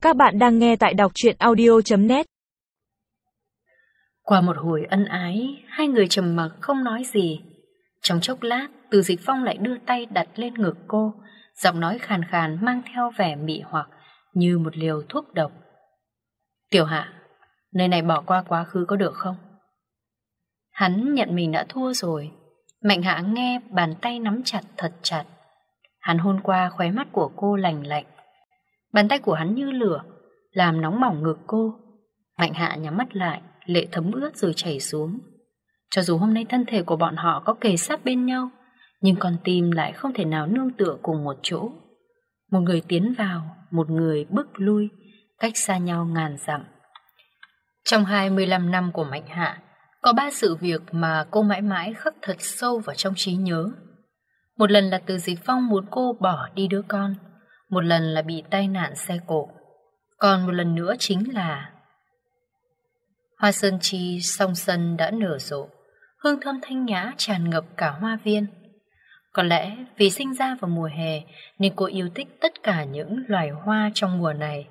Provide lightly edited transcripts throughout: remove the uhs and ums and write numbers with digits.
Các bạn đang nghe tại đọc truyện audio.net. Qua một hồi ân ái, hai người trầm mặc không nói gì. Trong chốc lát, Từ Dịch Phong lại đưa tay đặt lên ngực cô, giọng nói khàn khàn mang theo vẻ mị hoặc như một liều thuốc độc. Tiểu Hạ, nơi này bỏ qua quá khứ có được không? Hắn nhận mình đã thua rồi. Mạnh Hạ nghe bàn tay nắm chặt thật chặt. Hắn hôn qua khóe mắt của cô lành lạnh. Bàn tay của hắn như lửa, làm nóng bỏng ngực cô. Mạnh Hạ nhắm mắt lại, lệ thấm ướt rồi chảy xuống. Cho dù hôm nay thân thể của bọn họ có kề sát bên nhau, nhưng con tim lại không thể nào nương tựa cùng một chỗ. Một người tiến vào, một người bước lui, cách xa nhau ngàn dặm. Trong 25 năm của Mạnh Hạ, có 3 sự việc mà cô mãi mãi khắc thật sâu vào trong trí nhớ. Một lần là Từ Dịch Phong muốn cô bỏ đi đứa con, một lần là bị tai nạn xe cộ, còn một lần nữa chính là hoa sơn chi song sân đã nở rộ, hương thơm thanh nhã tràn ngập cả hoa viên. Có lẽ vì sinh ra vào mùa hè nên cô yêu thích tất cả những loài hoa trong mùa này.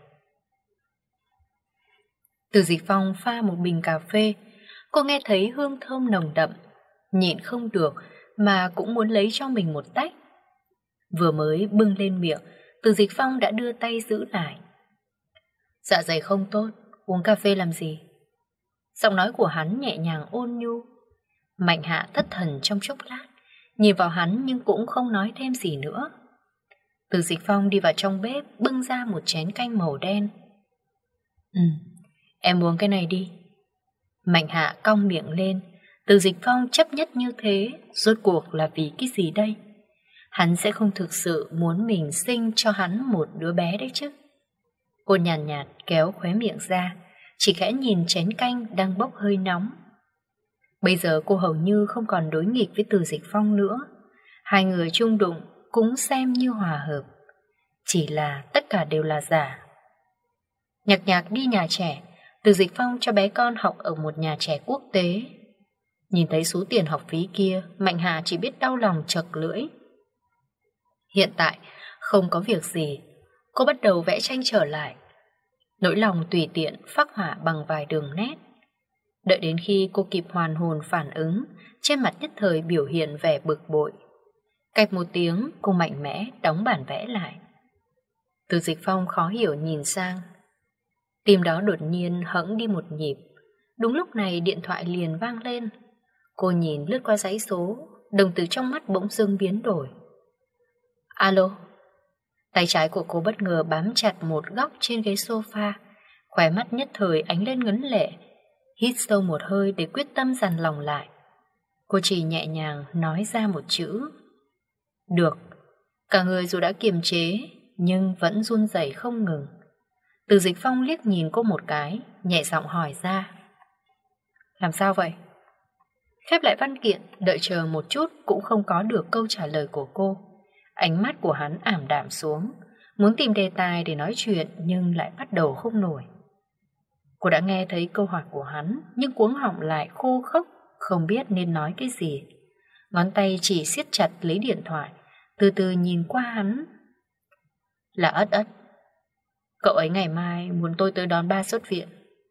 Từ Dịch Phong pha một bình cà phê, cô nghe thấy hương thơm nồng đậm, nhịn không được mà cũng muốn lấy cho mình một tách. Vừa mới bưng lên miệng, Từ Dịch Phong đã đưa tay giữ lại. Dạ dày không tốt, uống cà phê làm gì? Giọng nói của hắn nhẹ nhàng ôn nhu. Mạnh Hạ thất thần trong chốc lát, nhìn vào hắn nhưng cũng không nói thêm gì nữa. Từ Dịch Phong đi vào trong bếp, bưng ra một chén canh màu đen. Em uống cái này đi. Mạnh Hạ cong miệng lên. Từ Dịch Phong chấp nhất như thế, rốt cuộc là vì cái gì đây? Hắn sẽ không thực sự muốn mình sinh cho hắn một đứa bé đấy chứ. Cô nhàn nhạt kéo khóe miệng ra, chỉ khẽ nhìn chén canh đang bốc hơi nóng. Bây giờ cô hầu như không còn đối nghịch với Từ Dịch Phong nữa. Hai người chung đụng cũng xem như hòa hợp. Chỉ là tất cả đều là giả. Nhạc Nhạc đi nhà trẻ, Từ Dịch Phong cho bé con học ở một nhà trẻ quốc tế. Nhìn thấy số tiền học phí kia, Mạnh Hà chỉ biết đau lòng chật lưỡi. Hiện tại, không có việc gì, cô bắt đầu vẽ tranh trở lại. Nỗi lòng tùy tiện phác họa bằng vài đường nét. Đợi đến khi cô kịp hoàn hồn phản ứng, trên mặt nhất thời biểu hiện vẻ bực bội. Cạch một tiếng, cô mạnh mẽ đóng bản vẽ lại. Từ Dịch Phong khó hiểu nhìn sang. Tim đó đột nhiên hẫng đi một nhịp. Đúng lúc này điện thoại liền vang lên. Cô nhìn lướt qua dãy số, đồng tử trong mắt bỗng dưng biến đổi. Alo. Tay trái của cô bất ngờ bám chặt một góc trên ghế sofa, khóe mắt nhất thời ánh lên ngấn lệ. Hít sâu một hơi để quyết tâm dằn lòng lại. Cô chỉ nhẹ nhàng nói ra một chữ. Được. Cả người dù đã kiềm chế, nhưng vẫn run rẩy không ngừng. Từ Dịch Phong liếc nhìn cô một cái, nhẹ giọng hỏi ra. Làm sao vậy? Khép lại văn kiện, đợi chờ một chút cũng không có được câu trả lời của cô. Ánh mắt của hắn ảm đạm xuống, muốn tìm đề tài để nói chuyện nhưng lại bắt đầu không nổi. Cô đã nghe thấy câu hỏi của hắn, nhưng cuống họng lại khô khốc, không biết nên nói cái gì. Ngón tay chỉ siết chặt lấy điện thoại, từ từ nhìn qua hắn. Là Ất Ất. Cậu ấy ngày mai muốn tôi tới đón ba xuất viện.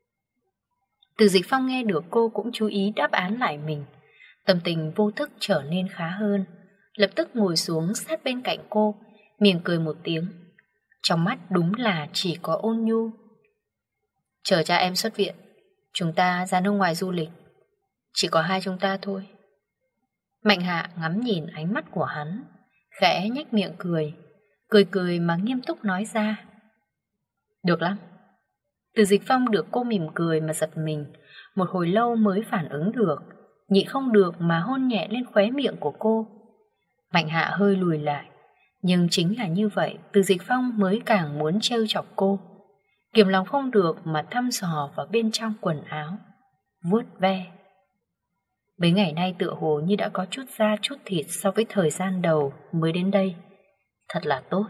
Từ Dịch Phong nghe được cô cũng chú ý đáp án lại mình. Tâm tình vô thức trở nên khá hơn. Lập tức ngồi xuống sát bên cạnh cô, mỉm cười một tiếng. Trong mắt đúng là chỉ có ôn nhu. Chờ cha em xuất viện, chúng ta ra nước ngoài du lịch. Chỉ có hai chúng ta thôi. Mạnh Hạ ngắm nhìn ánh mắt của hắn, khẽ nhếch miệng cười. Cười mà nghiêm túc nói ra. Được lắm. Từ Dịch Phong được cô mỉm cười mà giật mình, một hồi lâu mới phản ứng được, nhịn không được mà hôn nhẹ lên khóe miệng của cô. Mạnh Hạ hơi lùi lại, nhưng chính là như vậy Từ Dịch Phong mới càng muốn trêu chọc cô. Kiềm lòng không được mà thăm dò vào bên trong quần áo, vuốt ve. Mấy ngày nay tựa hồ như đã có chút da chút thịt so với thời gian đầu mới đến đây. Thật là tốt.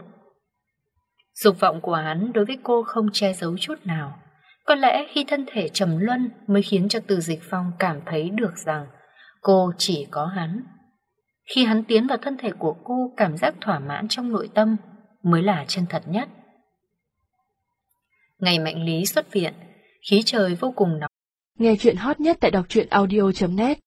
Dục vọng của hắn đối với cô không che giấu chút nào. Có lẽ khi thân thể trầm luân mới khiến cho Từ Dịch Phong cảm thấy được rằng cô chỉ có hắn. Khi hắn tiến vào thân thể của cô, cảm giác thỏa mãn trong nội tâm mới là chân thật nhất. Ngày Mạnh Lý xuất viện, khí trời vô cùng nóng. Nghe chuyện hot nhất tại đọc truyện audio.net